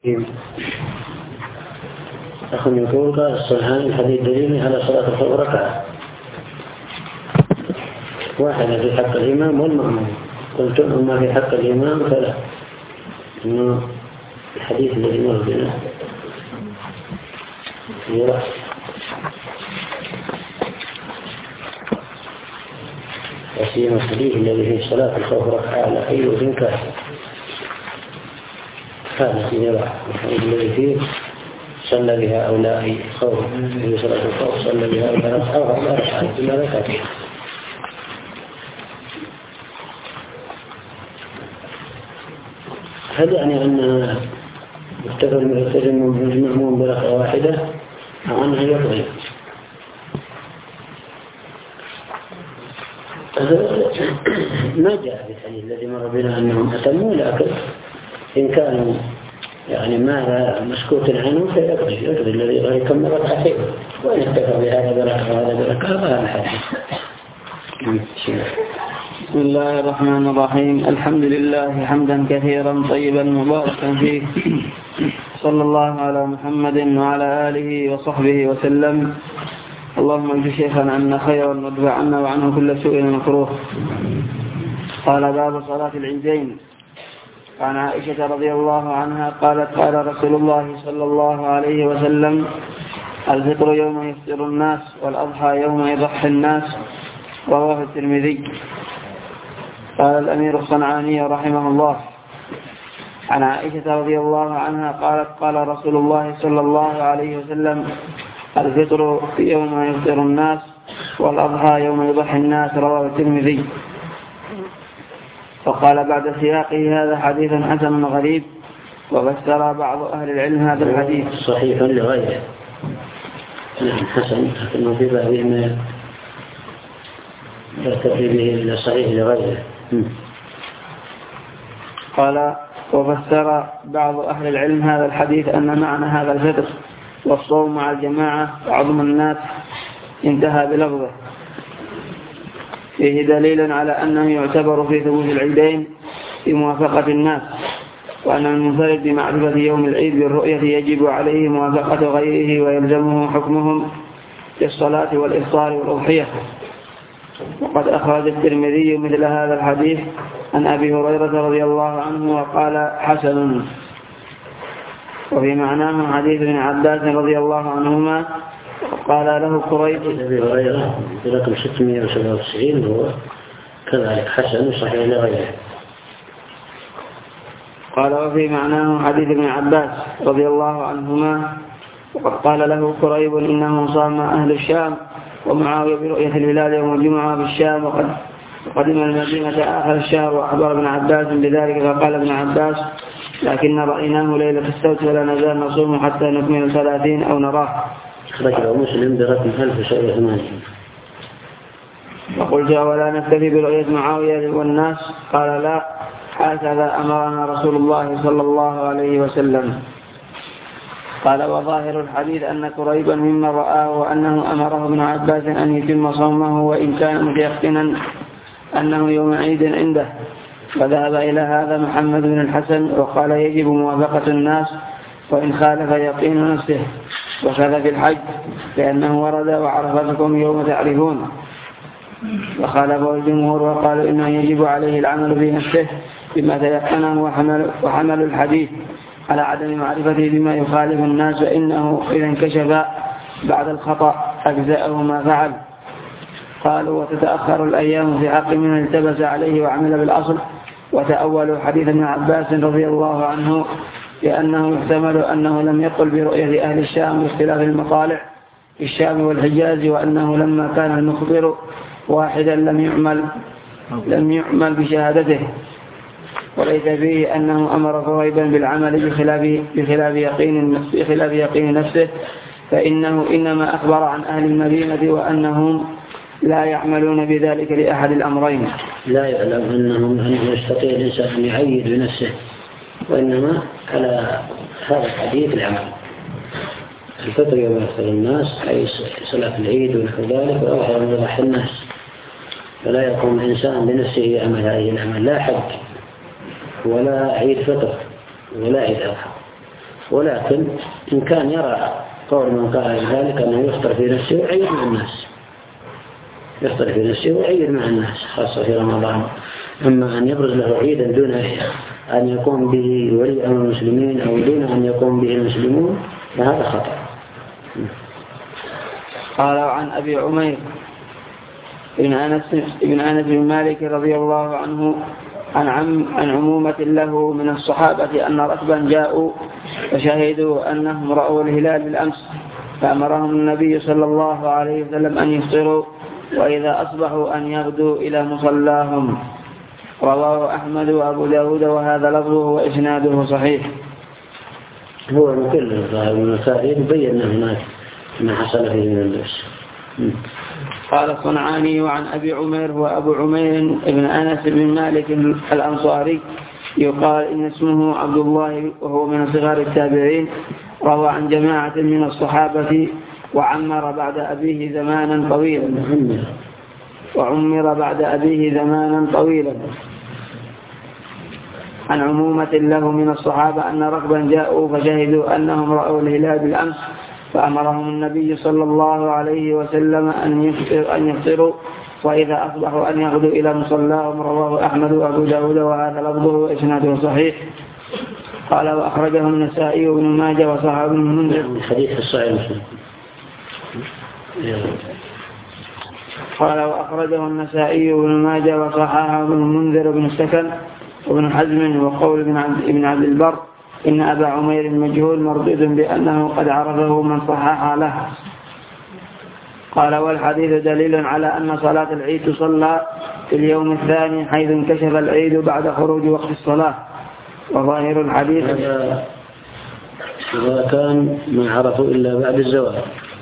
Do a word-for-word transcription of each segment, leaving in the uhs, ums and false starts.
أخ يقول قال الصحيحين الحديث دليل على صلاة الخوف ركعة واحدة في حق الإمام والمأموم. قلت أما في حق الإمام فلا، إنه الحديث الذي مر بنا يرى وسيما الحديث الذي فيه صلاة الخوف ركعة على أي وجه كان هذا يرى. الحديث الذي فيه صلى بها أو لا أي خوف في صلاة الخوف صلى بها أو لا أو لا ركعة إلا ركعتين. هل يعني أن يكتفى المأموم بركعة واحدة أو أنها يقضي؟ ما جاء في الحديث الذي مر بنا أنهم أتموا، لكن إن كانوا يعني ما مسكوت عنه فيقضي يقضي الذي يكمل ركعتين، وإن اكتفى بهذا بركعة وهذا بركعة فهذا الحديث. بسم الله الرحمن الرحيم. الحمد لله حمدا كثيرا طيبا مباركا فيه، صلى الله على محمد وعلى آله وصحبه وسلم. اللهم اجعل شيخنا عنا خيرا وادفع عنا وعنه كل سوء مكروه. قال باب صلاة العيدين. عن عائشة رضي الله عنها قالت قال رسول الله صلى الله عليه وسلم: الفطر يوم يفطر الناس والأضحى يوم يضحي الناس. رواه الترمذي. قال الأمير الصنعاني رحمه الله عن عائشة رضي الله عنها قالت قال رسول الله صلى الله عليه وسلم: الفطر يوم يفطر الناس والأضحى يوم يضحي الناس. رواه الترمذي. وقال بعد سياقه: هذا حديث حسن غريب. وفسر بعض أهل العلم هذا الحديث صحيح لغيره. نعم حسن، لكنه في بعضه ما يرتقي به إلى صحيح لغيره. قال: وفسر بعض أهل العلم هذا الحديث أن معنى هذا الفطر والصوم مع الجماعة وعظم الناس. انتهى بلفظه. فيه دليل على أنه يعتبر في ثبوت العيدين بموافقة الناس، وأن المنفرد بمعرفة يوم العيد بالرؤية يجب عليه موافقة غيره ويلزمه حكمهم للصلاة والإفطار والأضحية. وقد أخرج الترمذي مثل هذا الحديث عن أبي هريرة رضي الله عنه وقال: حسن. وفي معناه حديث ابن عباس رضي الله عنهما قال له قريب. أبي هريرة برقم ستمائة وسبعة وتسعين هو كذلك حسن صحيح لغيره. قال: وفي معناه حديث ابن عباس رضي الله عنهما وقد قال له قريب: إنه صام أهل الشام ومعاوية برؤية الهلال يوم الجمعة بالشام، وقد قدم المدينة آخر الشهر. وأخبر ابن عباس بذلك فقال ابن عباس: لكن رأيناه ليلة السبت ولا نزال نصوم حتى نكمل ثلاثين أو نراه. رجل مسلم برقم ألف وسبعمائة وثمانين. وقلت: ولا نكتفي برؤية معاوية والناس؟ قال: لا، هكذا أمرنا رسول الله صلى الله عليه وسلم. قال: وظاهر الحديث أن قريبا ممن رآه وأنه أمره ابن عباس أن يتم صومه وإن كان متيقنا أنه يوم عيد عنده. فذهب إلى هذا محمد بن الحسن وقال: يجب موافقة الناس وإن خالف يقين نفسه. وكذا في الحج لأنه ورد: وعرفتكم يوم تعرفون. وخالفه الجمهور وقالوا إنه يجب عليه العمل في نفسه بما تيقنه وحمل, وحمل الحديث على عدم معرفته بما يخالف الناس، فإنه إذا انكشف بعد الخطأ أجزأه ما فعل. قالوا: وتتأخر الأيام في حق من التبس عليه وعمل بالأصل. وتأولوا حديث ابن عباس رضي الله عنه لأنه يحتمل أنه لم يقل برؤية أهل الشام باختلاف المطالع في الشام والحجاز، وأنه لما كان المخبر واحدا لم يعمل لم يعمل بشهادته، وليس فيه أنه أمر قريبا بالعمل بخلاف بخلاف يقين بخلاف يقين نفسه، فإنه إنما أخبر عن أهل المدينة وأنهم لا يعملون بذلك لأحد الأمرين. لا يعلم أنهم أنه يستطيع الإنسان أن يعيد بنفسه، وإنما على هذا الحديث العمل. الفطر يوم يفطر الناس أي صلاة العيد ونحو ذلك، وأضحى يوم يضحي الناس. فلا يقوم الإنسان بنفسه يعمل هذه الأعمال، لا حج ولا عيد فطر ولا عيد أضحى، ولكن إن كان يرى قول من قال ذلك أنه يفطر في نفسه ويعيد مع الناس، يفطر في نفسه ويعيد مع الناس خاصة في رمضان. أما أن يبرز له عيدا دون أن يقوم به ولي أمر المسلمين أو دون أن يقوم به المسلمون فهذا خطأ. قال عن أبي عمير بن أنس بن أنس بن مالك رضي الله عنه عن عم عن عمومة له من الصحابة أن ركبا جاءوا فشهدوا أنهم رأوا الهلال بالأمس، فأمرهم النبي صلى الله عليه وسلم أن يفطروا وإذا أصبحوا أن يغدوا إلى مصلاهم. رواه أحمد وأبو داود وهذا لفظه وإسناده صحيح. هو مثل الظاهر من المسائل بيّن هناك ما حصل فيه من اللبس. قال الصنعاني وعن أبي عمير وأبو عمير بن أنس بن مالك الأنصاري يقال إن اسمه عبد الله وهو من صغار التابعين، روى عن جماعة من الصحابة وعمر بعد أبيه زمانا طويلا وعمر بعد أبيه زمانا طويلا عن عمومة له من الصحابة أن ركبا جاءوا فشهدوا أنهم رأوا الهلال بالأمس، فأمرهم النبي صلى الله عليه وسلم أن يفطروا وإذا أصبحوا أن يغدوا إلى مصلاهم. رواه أحمد وأبو داود وهذا لفظه وإسناده صحيح. قال وأخرجه النسائي وابن ماجه وصححه ابن المنذر. الحديث الصحيح. قال وأخرجه النسائي وابن ماجه وصححه ابن المنذر وابن السكن وابن حزم وقول ابن عبد البر إن أبا عمير مجهول مردود بأنه قد عرفه من صحح له. قال والحديث دليل على أن صلاة العيد تصلى في اليوم الثاني حيث انكشف العيد بعد خروج وقت الصلاة. وظاهر الحديث إذا كان ما عرفوا إلا بعد الزوال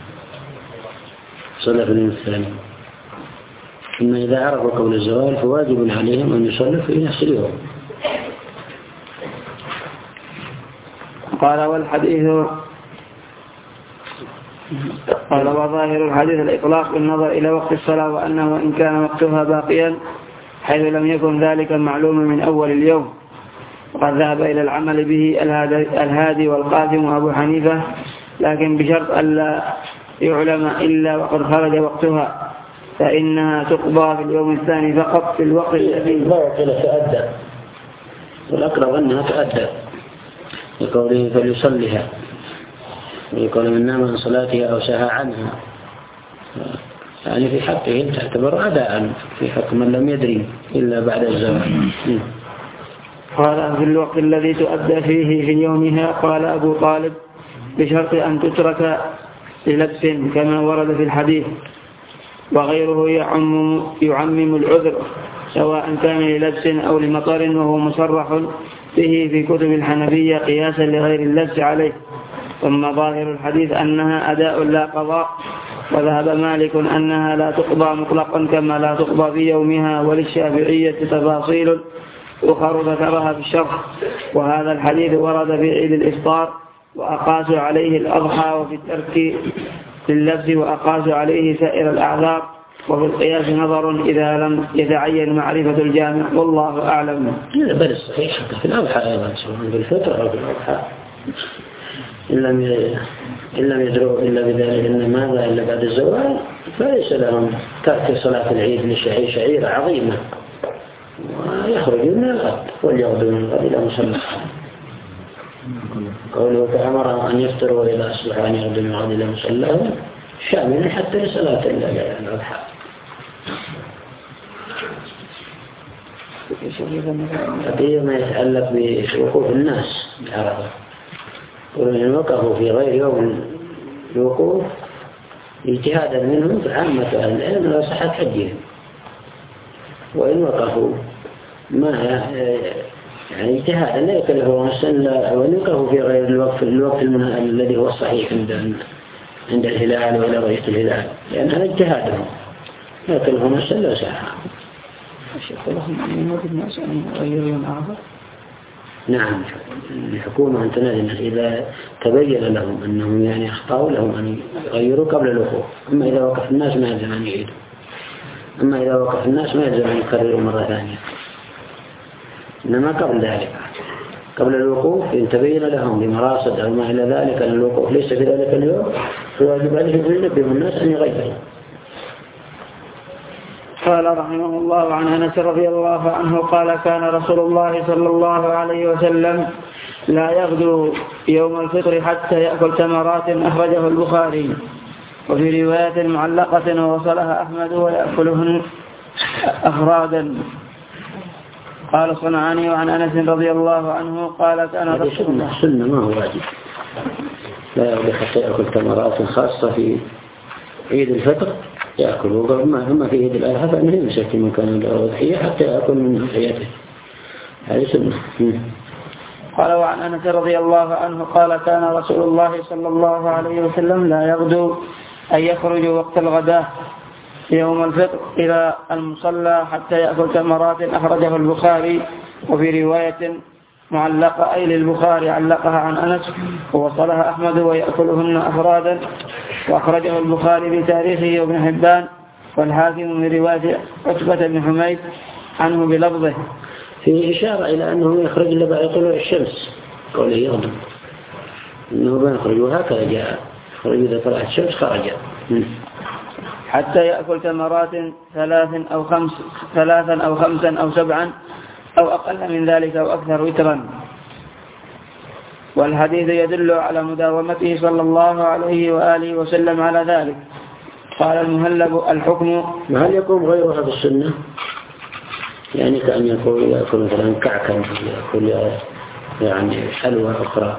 صلى في اليوم الثاني، أما إذا عرفوا قبل الزوال فواجب عليهم أن يصلوا في نفس اليوم. قال والحديث قال وظاهر الحديث الإطلاق بالنظر إلى وقت الصلاة، وأنه إن كان وقتها باقيا حيث لم يكن ذلك معلوما من أول اليوم. وقد ذهب إلى العمل به الهادي والقاسم وأبو حنيفة، لكن بشرط ألا يعلم إلا وقد خرج وقتها، فإنها تقضى في اليوم الثاني فقط في الوقت الذي لا تؤدى، والأقرب أنها تؤدى لقوله فليصلها، ويقول من نام عن صلاتها أو سهى عنها، يعني في حقه تعتبر أداء في حق من لم يدري إلا بعد الزمان. قال في الوقت الذي تؤدى فيه في يومها. قال أبو طالب بشرط أن تترك للبس كما ورد في الحديث، وغيره يعمم, يعمم العذر سواء كان للبس أو لمطر، وهو مصرح به في كتب الحنفية قياسا لغير اللبس عليه. ثم ظاهر الحديث أنها أداء لا قضاء، وذهب مالك أنها لا تقضى مطلقا كما لا تقضى في يومها، وللشافعية تفاصيل أخر ذكرها في الشرح. وهذا الحديث ورد في عيد الإفطار وأقاس عليه الأضحى، وفي الترك لللبس وأقاس عليه سائر الأعذار، وفي القياس نظر إذا لم يتعين معرفة الجامع، والله أعلم. بل الصحيح في الأضحى أيضا سواء بالفطر أو بالأضحى إن لم إن لم يدروا إلا بذلك إن ماذا إلا بعد الزوال، فليس لهم ترك صلاة العيد لشعير شعيرة عظيمة، ويخرجون من الغد وليغدوا من الغد إلى مصلى. قوله فأمر أن يفطروا إذا أصبحوا أن يغدوا من الغد إلى مصلى شامل حتى لصلاة الأضحى. هذا ما يتعلق بوقوف الناس بعرفة، وإن وقفوا في غير يوم الوقوف اجتهادا منهم فعامة أهل العلم لا صحة حجهم، وإن وقفوا ما يعني اجتهادا لا يكلفوا نفسا، وإن وقفوا في غير الوقف الوقت الذي هو الصحيح عند عند الهلال وإلى رؤية الهلال، لأن هذا اجتهادهم لا يكلفوا نفسا لا ساعة. الشيخ لهم أن يموت الناس أن يغيروا يوم عرفة. نعم، الحكومة أن تنادي الناس إذا تبين لهم أنهم يعني أخطأوا لهم أن يغيروا قبل الوقوف. أما إذا وقف الناس ما يلزم أن يعيدوا، أما إذا وقف الناس ما يلزم أن يكرروا مرة ثانية، إنما قبل ذلك قبل الوقوف إن تبين لهم بمراصد أو ما إلى ذلك أن الوقوف ليس في ذلك اليوم فواجب عليهم أن ينبهوا الناس أن يغيروا. قال رحمه الله عن أنس رضي الله عنه قال كان رسول الله صلى الله عليه وسلم لا يغدو يوم الفطر حتى يأكل تمرات أخرجه البخاري. وفي رواية معلقة ووصلها أحمد ويأكلهن أفرادا. قال صنعاني وعن أنس رضي الله عنه قال كان رسول الله سنة ما هو واجب لا يغدو حتى يأكل تمرات خاصة في عيد الفطر يأكل وما في عيد الأضحى فإنه يمسك من كان له أضحية حتى يأكل من أضحيته هذه سنة. قال وعن أنس رضي الله عنه قال كان رسول الله صلى الله عليه وسلم لا يغدو أن يخرج وقت الغداء يوم الفطر إلى المصلى حتى يأكل تمرات أخرجه البخاري. وفي رواية معلقة أي للبخاري علقها عن أنس ووصلها أحمد ويأكلهن أفرادا. وأخرجه البخاري بتاريخه وابن حبان والحاكم من رواية عتبة بن حميد عنه بلفظه. في إشارة إلى أنه يخرج لبعد طلوع الشمس قوله يغدو أنه ما يخرج وهكذا جاء يخرج إذا طلعت الشمس خرج حتى يأكل تمرات ثلاث أو خمس ثلاثا أو خمسا أو سبعا أو أقل من ذلك أو أكثر وترا. والحديث يدل على مداومته صلى الله عليه وآله وسلم على ذلك. قال المهلب الحكم هل يقوم غيرها بالسنة يعني كأن يقول يأكل مثلا كعكا يأكل يعني حلوى أخرى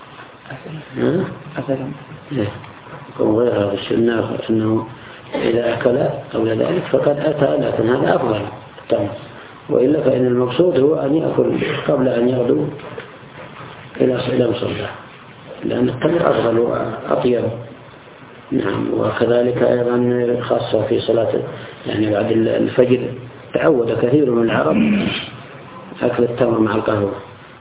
أسلا يقوم غيرها بالسنة أنه إذا أكل أو ذلك فقد أتى لكن هذا أفضل طبعا. وإلا فإن المقصود هو أن يأكل قبل أن يغدو إلى مصلى لأن التمر أفضل وأطيب. نعم. وكذلك أيضا خاصة في صلاة يعني بعد الفجر تعود كثير من العرب أكل التمر مع القهوة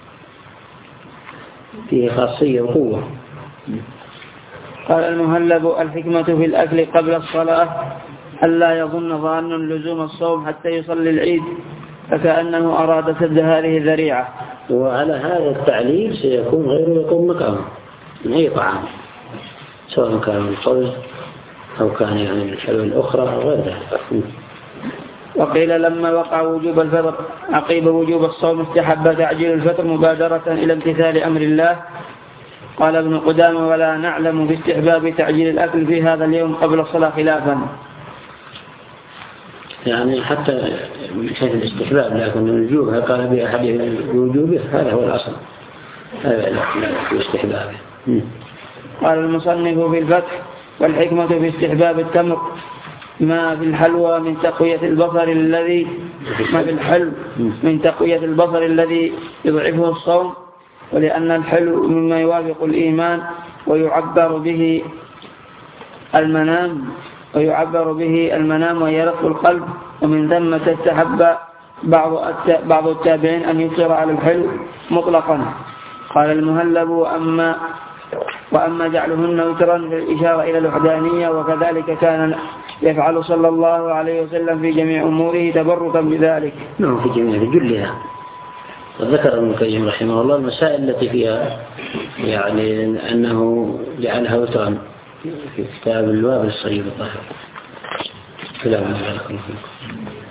فيه خاصية وقوة. قال المهلب الحكمة في الأكل قبل الصلاة ألا يظن ظان لزوم الصوم حتى يصلي العيد فكأنه أراد سد هذه الذريعة. وعلى هذا التعليل سيكون غيره يقوم مقامه من أي طعام سواء كان الخبز أو كان يعني الحلوى الأخرى أو غير ذلك. وقيل لما وقع وجوب الفطر عقيب وجوب الصوم استحب تعجيل الفطر مبادرة إلى امتثال أمر الله. قال ابن قدامة ولا نعلم باستحباب تعجيل الأكل في هذا اليوم قبل الصلاة خلافا يعني حتى من حيث الاستحباب لكن الوجوب قال بأحد وجوبه هذا هو الأصل هذا الاستحباب. قال المصنف في الفتح والحكمة في استحباب التمر ما في الحلوى من تقوية البصر الذي ما في الحلو من تقوية البصر الذي يضعفه الصوم ولأن الحلو مما يوافق الإيمان ويعبر به المنام ويعبر به المنام ويرق القلب ومن ثم تستحب بعض بعض التابعين أن يصر على الحلو مطلقا. قال المهلب وأما وأما جعلهن وترا بالإشارة إلى الوحدانية وكذلك كان يفعل صلى الله عليه وسلم في جميع أموره تبركا بذلك. نعم في جميع جلها. وذكر ابن القيم رحمه الله المسائل التي فيها يعني أنه جعلها وترا في كتاب الوابل الصغير الطاهر. سلام عليكم.